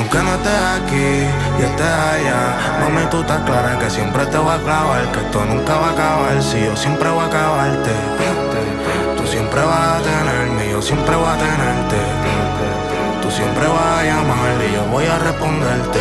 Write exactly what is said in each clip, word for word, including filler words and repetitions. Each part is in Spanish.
Aunque no estés aquí y estés allá, mami, tú estás clara que siempre te voy a clavar, que esto nunca va a acabar. Si yo siempre voy a acabarte, tú siempre vas a tenerme, yo siempre voy a tenerte. Tú siempre vas a llamar y yo voy a responderte.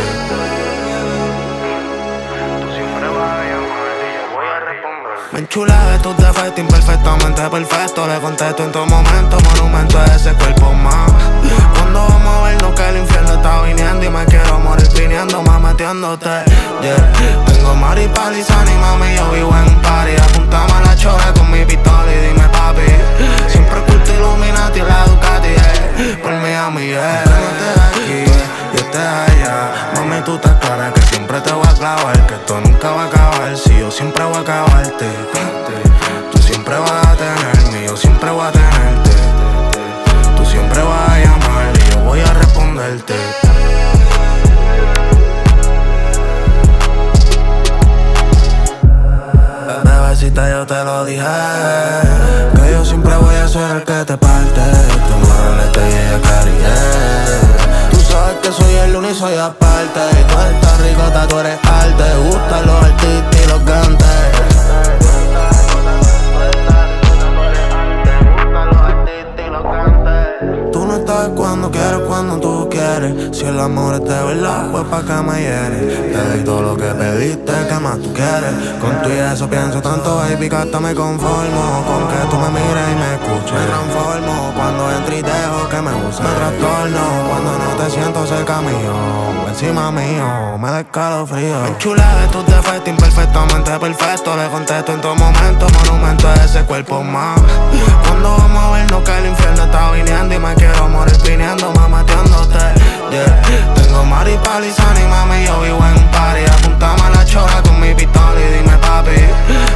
Tú siempre vas a llamar y yo voy a responderte. Me enchula de tus defectos, imperfectamente perfecto. Le contesto en todo momento, monumento a ese cuerpo más. Cuando vamos a vernos que el infierno está viniendo y me quiero morir viniendo, más metiéndote, yeah. Tengo Mari Palizani, mami, yo vivo en un party. Apuntame a la chora con mi pistola y dime papi. Siempre culto Illuminati y la Ducati, yeah. Por mi amiga, yeah. No estés aquí y estés allá, mami, tú estás clara que siempre te voy a clavar, que esto nunca va a acabar. Si yo siempre voy a acabarte, tú siempre vas a tenerme, yo siempre voy a tenerte. Tú siempre vas a llamar y yo voy a responderte. Bebecita, yo te lo dije, que yo siempre voy a ser el que te parte. Tú me rolete y ella carillé. Tú sabes que soy el uno y soy aparte. Tú estás ricota, tú eres arte. Te gustan los artistas y los gantes. Cuando quiero, cuando tú quieres. Si el amor es de verdad, pues pa' que me hieres. Te doy todo lo que pediste, ¿qué más tú quieres? Con tu y eso pienso tanto, baby, que hasta me conformo. Con que tú me mires y me escuches, me transformo. Cuando entro y dejo que me use, me trastorno. Cuando no te siento cerca mío, encima mío, me da escalofrío. Me enchula de tus defectos, imperfectamente perfecto. Le contesto en todo momento, monumento a ese cuerpo más. Cuando vamos a vernos que el infierno está viniendo y me quiero morir viniendo, más metiéndote, yeah. Tengo Mari Palizani, mami, yo vivo en un party. Apuntame a la chora con mi pistola y dime papi.